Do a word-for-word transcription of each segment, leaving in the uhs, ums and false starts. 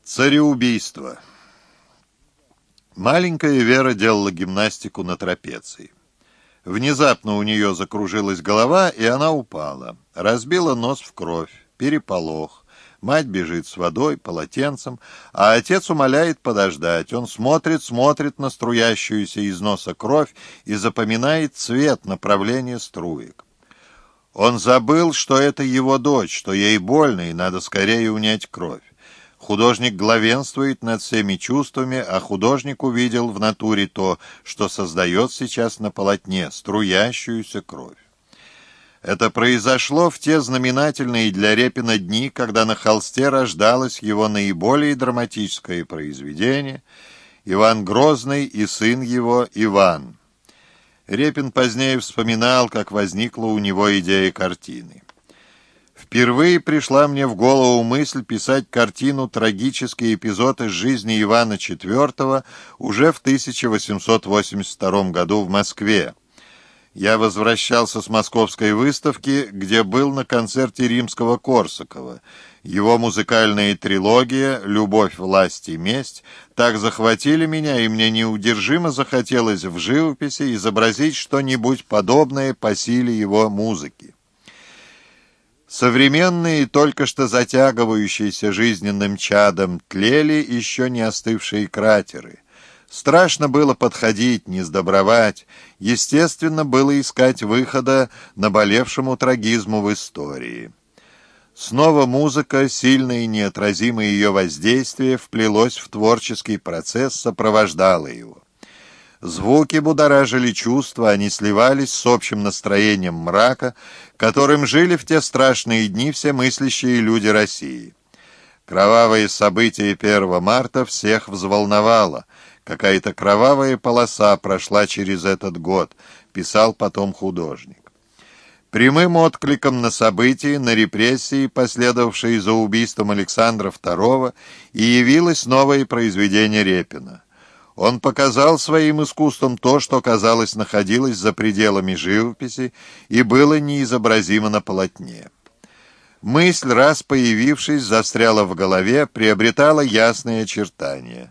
Цареубийство. Маленькая Вера делала гимнастику на трапеции. Внезапно у нее закружилась голова, и она упала. Разбила нос в кровь, переполох. Мать бежит с водой, полотенцем, а отец умоляет подождать. Он смотрит, смотрит на струящуюся из носа кровь и запоминает цвет, направление струек. Он забыл, что это его дочь, что ей больно, и надо скорее унять кровь. Художник главенствует над всеми чувствами, а художник увидел в натуре то, что создает сейчас на полотне, струящуюся кровь. Это произошло в те знаменательные для Репина дни, когда на холсте рождалось его наиболее драматическое произведение «Иван Грозный и сын его Иван». Репин позднее вспоминал, как возникла у него идея картины. Впервые пришла мне в голову мысль писать картину «Трагический эпизод из жизни Ивана четвёртого» уже в тысяча восемьсот восемьдесят втором году в Москве. Я возвращался с московской выставки, где был на концерте Римского-Корсакова. Его музыкальная трилогия «Любовь, власть и месть» так захватили меня, и мне неудержимо захотелось в живописи изобразить что-нибудь подобное по силе его музыки. Современные, только что затягивающиеся жизненным чадом, тлели еще не остывшие кратеры. Страшно было подходить, не сдобровать. Естественно, было искать выхода наболевшему трагизму в истории. Снова музыка, сильное и неотразимое ее воздействие, вплелось в творческий процесс, сопровождало его. Звуки будоражили чувства, они сливались с общим настроением мрака, которым жили в те страшные дни все мыслящие люди России. Кровавые события первого марта всех взволновало. Какая-то кровавая полоса прошла через этот год, писал потом художник. Прямым откликом на события, на репрессии, последовавшие за убийством Александра второго, и явилось новое произведение Репина. Он показал своим искусством то, что, казалось, находилось за пределами живописи и было неизобразимо на полотне. Мысль, раз появившись, застряла в голове, приобретала ясные очертания.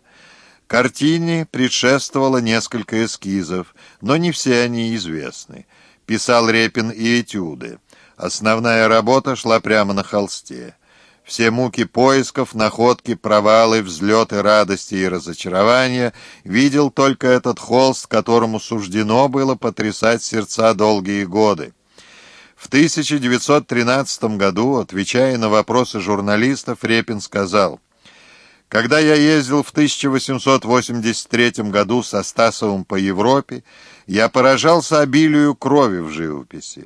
Картине предшествовало несколько эскизов, но не все они известны. Писал Репин и этюды. Основная работа шла прямо на холсте. Все муки поисков, находки, провалы, взлеты радости и разочарования видел только этот холст, которому суждено было потрясать сердца долгие годы. В тысяча девятьсот тринадцатом году, отвечая на вопросы журналистов, Репин сказал: «Когда я ездил в тысяча восемьсот восемьдесят третьем году со Стасовым по Европе, я поражался обилию крови в живописи».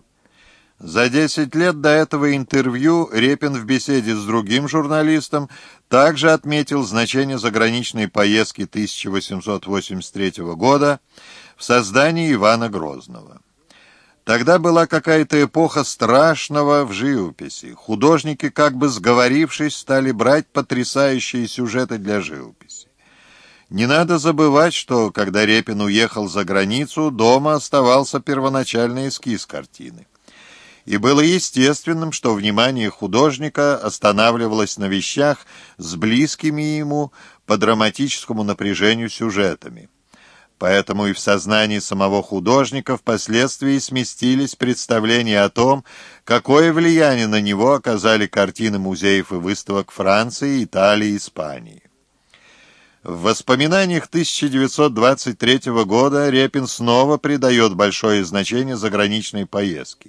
За десять лет до этого интервью Репин в беседе с другим журналистом также отметил значение заграничной поездки тысяча восемьсот восемьдесят третьего года в создании Ивана Грозного. Тогда была какая-то эпоха страшного в живописи. Художники, как бы сговорившись, стали брать потрясающие сюжеты для живописи. Не надо забывать, что, когда Репин уехал за границу, дома оставался первоначальный эскиз картины. И было естественным, что внимание художника останавливалось на вещах с близкими ему по драматическому напряжению сюжетами. Поэтому и в сознании самого художника впоследствии сместились представления о том, какое влияние на него оказали картины музеев и выставок Франции, Италии, Испании. В воспоминаниях тысяча девятьсот двадцать третьего года Репин снова придает большое значение заграничной поездке.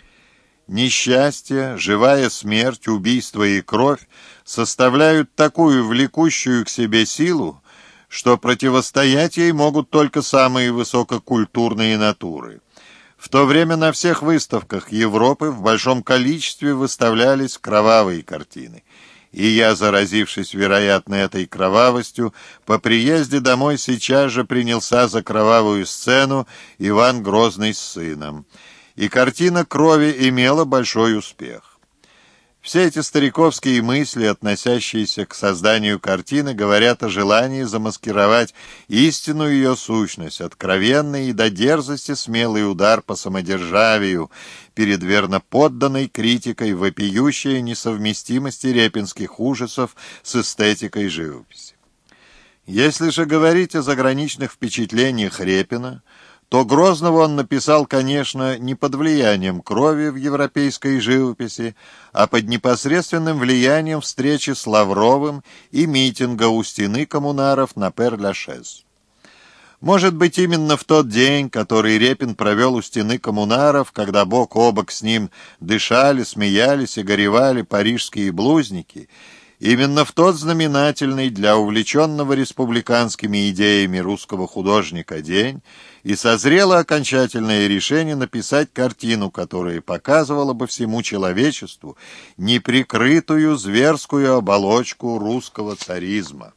Несчастье, живая смерть, убийство и кровь составляют такую влекущую к себе силу, что противостоять ей могут только самые высококультурные натуры. В то время на всех выставках Европы в большом количестве выставлялись кровавые картины. И я, заразившись, вероятно, этой кровавостью, по приезде домой сейчас же принялся за кровавую сцену «Иван Грозный с сыном». И картина крови имела большой успех. Все эти стариковские мысли, относящиеся к созданию картины, говорят о желании замаскировать истинную ее сущность, откровенный и до дерзости смелый удар по самодержавию перед верноподданной критикой, вопиющей несовместимости репинских ужасов с эстетикой живописи. Если же говорить о заграничных впечатлениях Репина, то Грозного он написал, конечно, не под влиянием крови в европейской живописи, а под непосредственным влиянием встречи с Лавровым и митинга у стены коммунаров на Пер-Лашез. Может быть, именно в тот день, который Репин провел у стены коммунаров, когда бок о бок с ним дышали, смеялись и горевали парижские блузники, именно в тот знаменательный для увлеченного республиканскими идеями русского художника день и созрело окончательное решение написать картину, которая показывала бы всему человечеству неприкрытую зверскую оболочку русского царизма.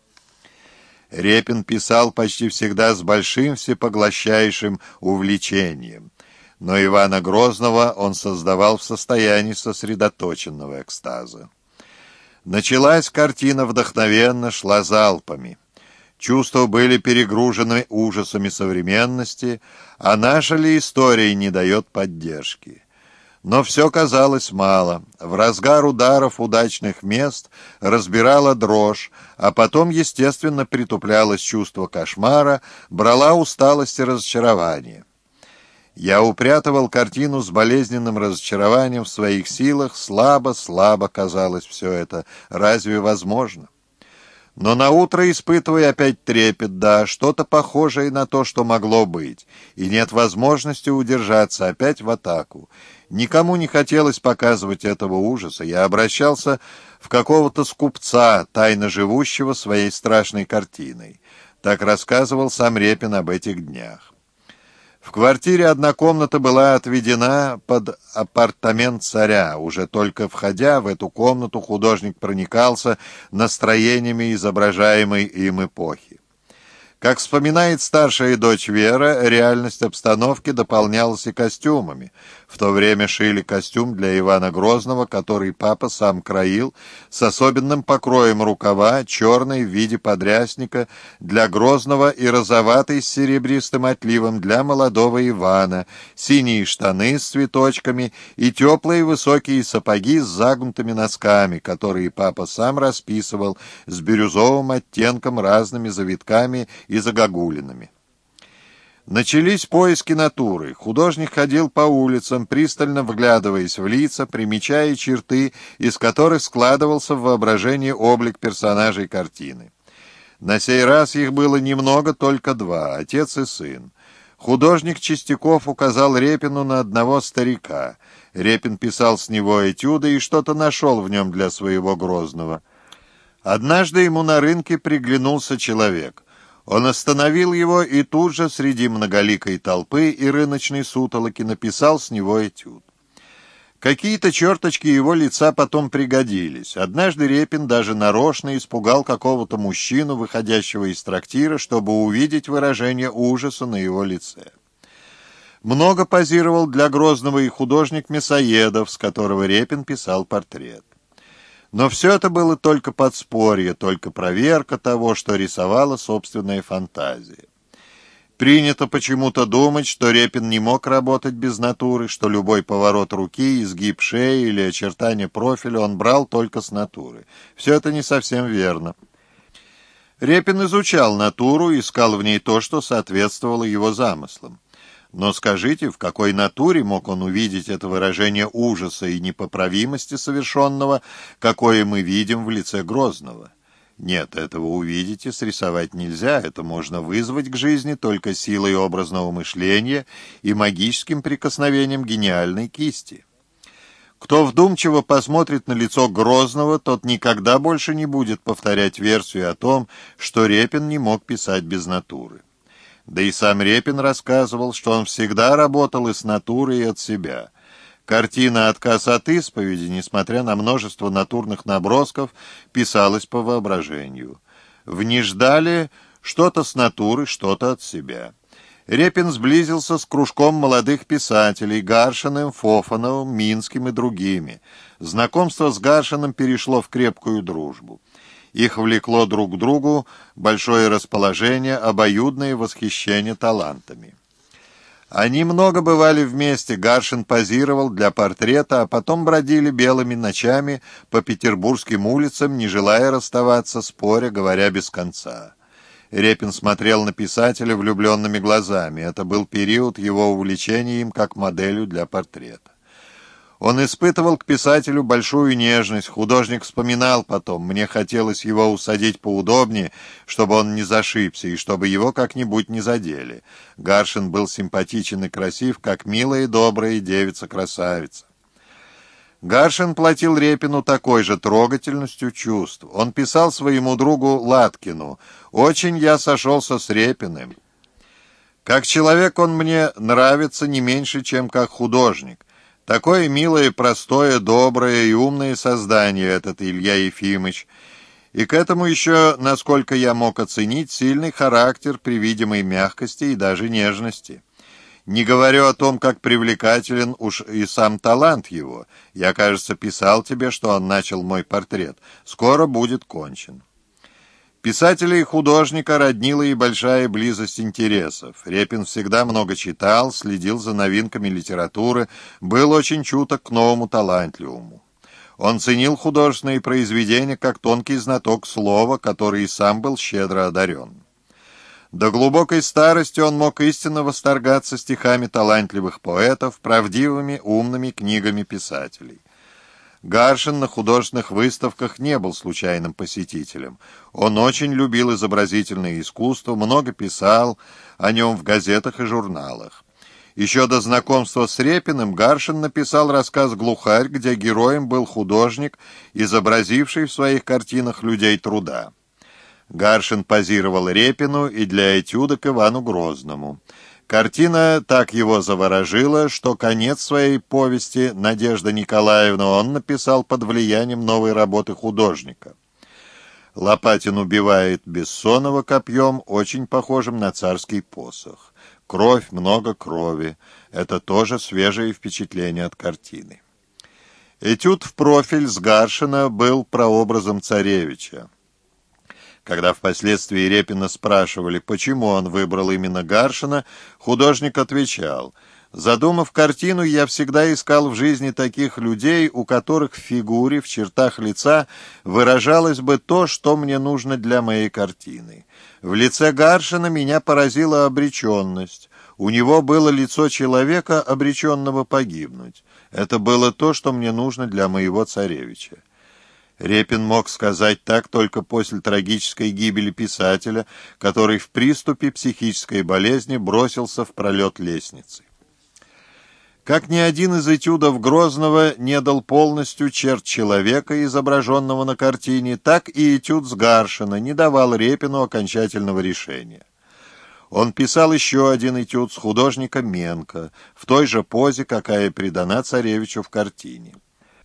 Репин писал почти всегда с большим всепоглощающим увлечением, но Ивана Грозного он создавал в состоянии сосредоточенного экстаза. Началась картина вдохновенно, шла залпами. Чувства были перегружены ужасами современности, а наша ли история не дает поддержки. Но все казалось мало. В разгар ударов удачных мест разбирала дрожь, а потом, естественно, притуплялось чувство кошмара, брала усталость и разочарование. Я упрятывал картину с болезненным разочарованием в своих силах, слабо-слабо казалось все это. Разве возможно? Но наутро, испытывая опять трепет, да, что-то похожее на то, что могло быть, и нет возможности удержаться опять в атаку. Никому не хотелось показывать этого ужаса. Я обращался в какого-то скупца, тайно живущего своей страшной картиной. Так рассказывал сам Репин об этих днях. В квартире одна комната была отведена под апартамент царя. Уже только входя в эту комнату, художник проникался настроениями изображаемой им эпохи. Как вспоминает старшая дочь Вера, реальность обстановки дополнялась и костюмами. В то время шили костюм для Ивана Грозного, который папа сам краил, с особенным покроем рукава, черный в виде подрясника для Грозного и розоватый с серебристым отливом для молодого Ивана, синие штаны с цветочками и теплые высокие сапоги с загнутыми носками, которые папа сам расписывал с бирюзовым оттенком, разными завитками и загогулинами. Начались поиски натуры. Художник ходил по улицам, пристально вглядываясь в лица, примечая черты, из которых складывался в воображении облик персонажей картины. На сей раз их было немного, только два — отец и сын. Художник Чистяков указал Репину на одного старика. Репин писал с него этюды и что-то нашел в нем для своего Грозного. Однажды ему на рынке приглянулся человек. Он остановил его и тут же среди многоликой толпы и рыночной сутолоки написал с него этюд. Какие-то черточки его лица потом пригодились. Однажды Репин даже нарочно испугал какого-то мужчину, выходящего из трактира, чтобы увидеть выражение ужаса на его лице. Много позировал для Грозного и художник Мясоедов, с которого Репин писал портрет. Но все это было только подспорье, только проверка того, что рисовала собственная фантазия. Принято почему-то думать, что Репин не мог работать без натуры, что любой поворот руки, изгиб шеи или очертание профиля он брал только с натуры. Все это не совсем верно. Репин изучал натуру, искал в ней то, что соответствовало его замыслам. Но скажите, в какой натуре мог он увидеть это выражение ужаса и непоправимости совершенного, какое мы видим в лице Грозного? Нет, этого увидеть и срисовать нельзя, это можно вызвать к жизни только силой образного мышления и магическим прикосновением гениальной кисти. Кто вдумчиво посмотрит на лицо Грозного, тот никогда больше не будет повторять версию о том, что Репин не мог писать без натуры. Да и сам Репин рассказывал, что он всегда работал и с натуры, и от себя. Картина «Отказ от исповеди», несмотря на множество натурных набросков, писалась по воображению. В «Не ждали» что-то с натуры, что-то от себя. Репин сблизился с кружком молодых писателей Гаршиным, Фофановым, Минским и другими. Знакомство с Гаршиным перешло в крепкую дружбу. Их влекло друг к другу большое расположение, обоюдное восхищение талантами. Они много бывали вместе, Гаршин позировал для портрета, а потом бродили белыми ночами по петербургским улицам, не желая расставаться, споря, говоря без конца. Репин смотрел на писателя влюбленными глазами. Это был период его увлечения им как моделью для портрета. Он испытывал к писателю большую нежность. Художник вспоминал потом: «Мне хотелось его усадить поудобнее, чтобы он не зашибся, и чтобы его как-нибудь не задели». Гаршин был симпатичен и красив, как милая и добрая девица-красавица. Гаршин платил Репину такой же трогательностью чувств. Он писал своему другу Латкину: «Очень я сошелся с Репиным. Как человек он мне нравится не меньше, чем как художник. Такое милое, простое, доброе и умное создание этот Илья Ефимыч. И к этому еще, насколько я мог оценить, сильный характер при видимой мягкости и даже нежности. Не говорю о том, как привлекателен уж и сам талант его. Я, кажется, писал тебе, что он начал мой портрет. Скоро будет кончен». Писателя и художника роднила и большая близость интересов. Репин всегда много читал, следил за новинками литературы, был очень чуток к новому талантливому. Он ценил художественные произведения как тонкий знаток слова, который и сам был щедро одарен. До глубокой старости он мог истинно восторгаться стихами талантливых поэтов, правдивыми, умными книгами писателей. Гаршин на художественных выставках не был случайным посетителем. Он очень любил изобразительное искусство, много писал о нем в газетах и журналах. Еще до знакомства с Репиным Гаршин написал рассказ «Глухарь», где героем был художник, изобразивший в своих картинах людей труда. Гаршин позировал Репину и для этюда к Ивану Грозному. Картина так его заворожила, что конец своей повести «Надежда Николаевна» он написал под влиянием новой работы художника. Лопатин убивает Бессонова копьем, очень похожим на царский посох. Кровь, много крови. Это тоже свежее впечатление от картины. Этюд в профиль с Гаршина был прообразом царевича. Когда впоследствии Репина спрашивали, почему он выбрал именно Гаршина, художник отвечал: «Задумав картину, я всегда искал в жизни таких людей, у которых в фигуре, в чертах лица выражалось бы то, что мне нужно для моей картины. В лице Гаршина меня поразила обреченность. У него было лицо человека, обреченного погибнуть. Это было то, что мне нужно для моего царевича». Репин мог сказать так только после трагической гибели писателя, который в приступе психической болезни бросился в пролет лестницы. Как ни один из этюдов Грозного не дал полностью черт человека, изображенного на картине, так и этюд с Гаршина не давал Репину окончательного решения. Он писал еще один этюд с художника Менко, в той же позе, какая придана царевичу в картине.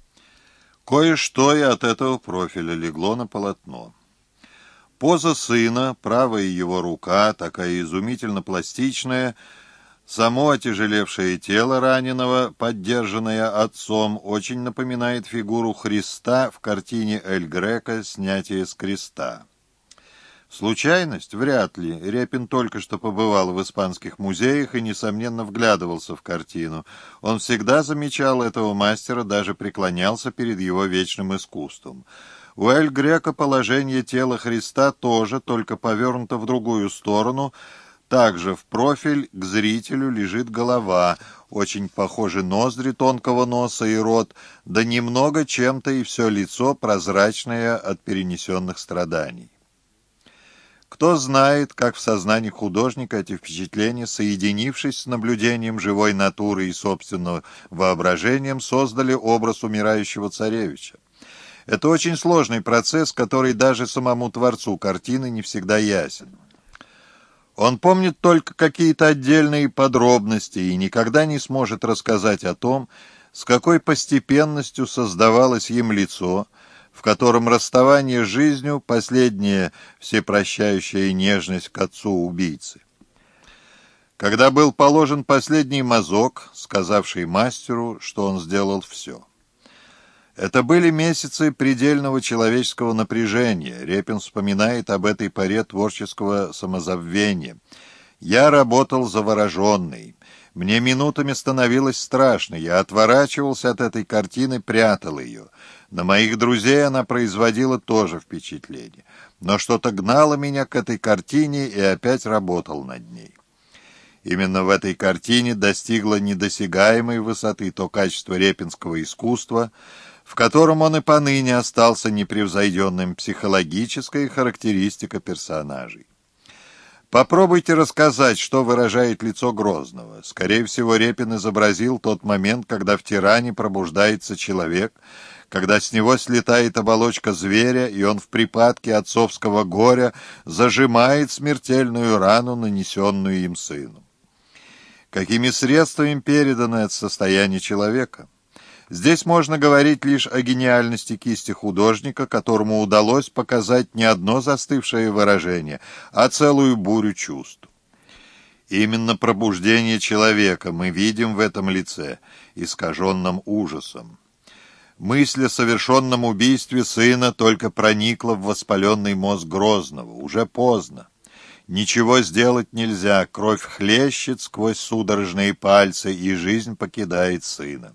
Кое-что и от этого профиля легло на полотно. Поза сына, правая его рука, такая изумительно пластичная, само отяжелевшее тело раненого, поддержанное отцом, очень напоминает фигуру Христа в картине Эль Греко «Снятие с креста». Случайность? Вряд ли. Репин только что побывал в испанских музеях и, несомненно, вглядывался в картину. Он всегда замечал этого мастера, даже преклонялся перед его вечным искусством. У Эль Греко положение тела Христа тоже, только повернуто в другую сторону. Также в профиль к зрителю лежит голова, очень похожи ноздри тонкого носа и рот, да немного чем-то и все лицо прозрачное от перенесенных страданий. Кто знает, как в сознании художника эти впечатления, соединившись с наблюдением живой натуры и собственным воображением, создали образ умирающего царевича. Это очень сложный процесс, который даже самому творцу картины не всегда ясен. Он помнит только какие-то отдельные подробности и никогда не сможет рассказать о том, с какой постепенностью создавалось им лицо, в котором расставание с жизнью — последняя всепрощающая нежность к отцу убийцы. когда был положен последний мазок, сказавший мастеру, что он сделал все. Это были месяцы предельного человеческого напряжения. Репин вспоминает об этой поре творческого самозабвения. «Я работал завороженный. Мне минутами становилось страшно. Я отворачивался от этой картины, прятал ее. На моих друзей она производила тоже впечатление. Но что-то гнало меня к этой картине, и опять работал над ней». Именно в этой картине достигло недосягаемой высоты то качество репинского искусства, в котором он и поныне остался непревзойденным, психологическая характеристика персонажей. Попробуйте рассказать, что выражает лицо Грозного. Скорее всего, Репин изобразил тот момент, когда в тиране пробуждается человек, когда с него слетает оболочка зверя, и он в припадке отцовского горя зажимает смертельную рану, нанесенную им сыну. Какими средствами передано это состояние человека? Здесь можно говорить лишь о гениальности кисти художника, которому удалось показать не одно застывшее выражение, а целую бурю чувств. Именно пробуждение человека мы видим в этом лице, искаженном ужасом. Мысль о совершенном убийстве сына только проникла в воспаленный мозг Грозного. Уже поздно. Ничего сделать нельзя, кровь хлещет сквозь судорожные пальцы, и жизнь покидает сына.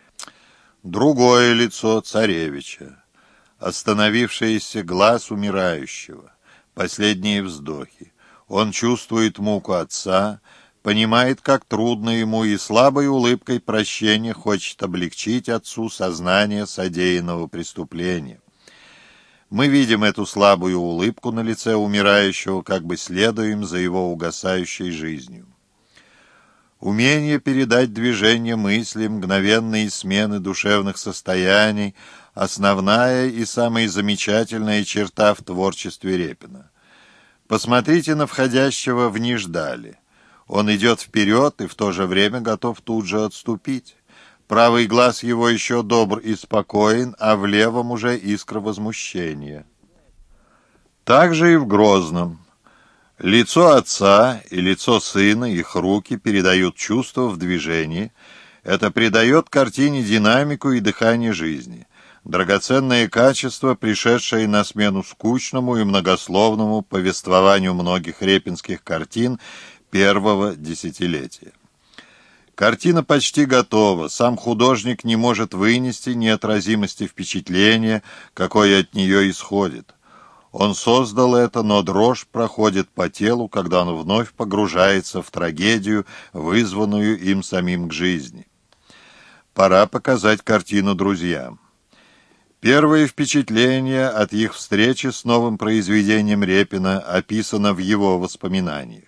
Другое лицо царевича, остановившийся глаз умирающего, последние вздохи. Он чувствует муку отца, понимает, как трудно ему, и слабой улыбкой прощения хочет облегчить отцу сознание содеянного преступления. Мы видим эту слабую улыбку на лице умирающего, как бы следуем за его угасающей жизнью. Умение передать движение мысли, мгновенные смены душевных состояний — основная и самая замечательная черта в творчестве Репина. Посмотрите на входящего в Ниждали. Он идет вперед и в то же время готов тут же отступить. Правый глаз его еще добр и спокоен, а в левом уже искра возмущения. Так же и в Грозном. Лицо отца и лицо сына, их руки передают чувства в движении. Это придает картине динамику и дыхание жизни. Драгоценное качество, пришедшее на смену скучному и многословному повествованию многих репинских картин первого десятилетия. Картина почти готова, сам художник не может вынести неотразимости впечатления, какое от нее исходит. Он создал это, но дрожь проходит по телу, когда он вновь погружается в трагедию, вызванную им самим к жизни. Пора показать картину друзьям. Первое впечатление от их встречи с новым произведением Репина описано в его воспоминаниях.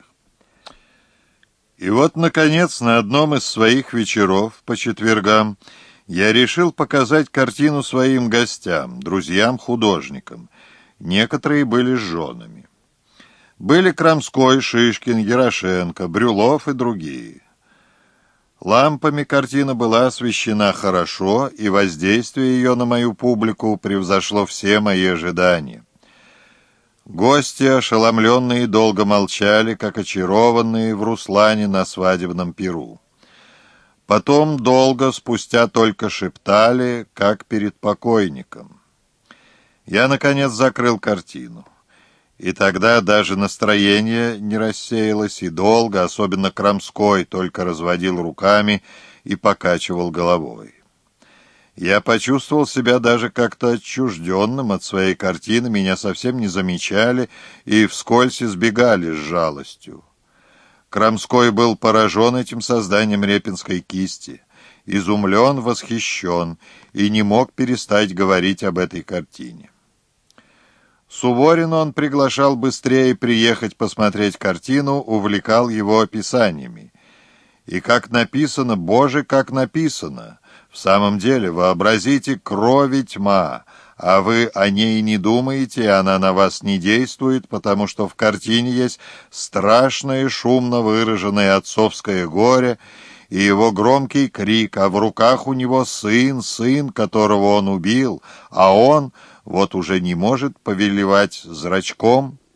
И вот, наконец, на одном из своих вечеров по четвергам я решил показать картину своим гостям, друзьям-художникам. Некоторые были с женами. Были Крамской, Шишкин, Ярошенко, Брюлов и другие. Лампами картина была освещена хорошо, и воздействие ее на мою публику превзошло все мои ожидания. Гости, ошеломленные, долго молчали, как очарованные в Руслане на свадебном пиру. Потом долго, спустя только шептали, как перед покойником. Я, наконец, закрыл картину. И тогда даже настроение не рассеялось, и долго, особенно Крамской, только разводил руками и покачивал головой. Я почувствовал себя даже как-то отчужденным от своей картины, меня совсем не замечали и вскользь избегали с жалостью. Крамской был поражен этим созданием репинской кисти, изумлен, восхищен и не мог перестать говорить об этой картине. Суворина он приглашал быстрее приехать посмотреть картину, увлекал его описаниями. И как написано, Боже, как написано! В самом деле, вообразите, крови тьма, а вы о ней не думаете, и она на вас не действует, потому что в картине есть страшное, шумно выраженное отцовское горе и его громкий крик, а в руках у него сын, сын, которого он убил, а он вот уже не может повелевать зрачком.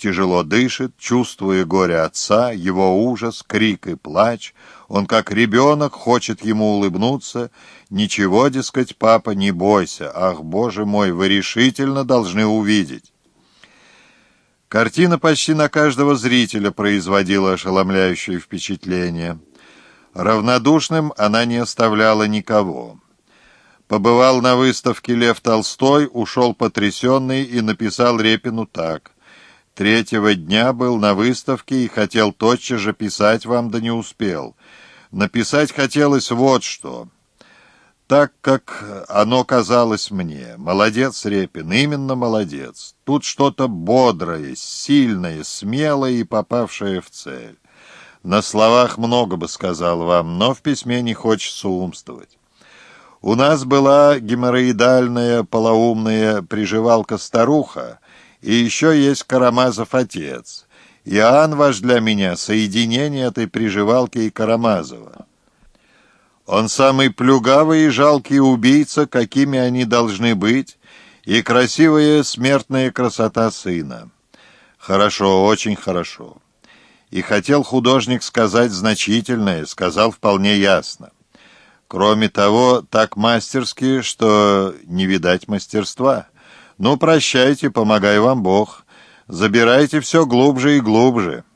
тяжело дышит, чувствуя горе отца, его ужас, крик и плач. Он, как ребенок, хочет ему улыбнуться. «Ничего, дескать, папа, не бойся. Ах, Боже мой, вы решительно должны увидеть». Картина почти на каждого зрителя производила ошеломляющее впечатление. Равнодушным она не оставляла никого. Побывал на выставке Лев Толстой, ушел потрясенный и написал Репину так: «Третьего дня был на выставке и хотел тотчас же писать вам, да не успел. Написать хотелось вот что. Так, как оно казалось мне. Молодец, Репин, именно молодец. Тут что-то бодрое, сильное, смелое и попавшее в цель. На словах много бы сказал вам, но в письме не хочется умствовать. У нас была геморроидальная полоумная приживалка-старуха, и еще есть Карамазов отец. Иоанн ваш для меня — соединение этой приживалки и Карамазова. Он самый плюгавый и жалкий убийца, какими они должны быть, и красивая смертная красота сына. Хорошо, очень хорошо. И хотел художник сказать значительное, сказал вполне ясно. Кроме того, так мастерски, что не видать мастерства. Ну, прощайте, помогай вам Бог. Забирайте все глубже и глубже».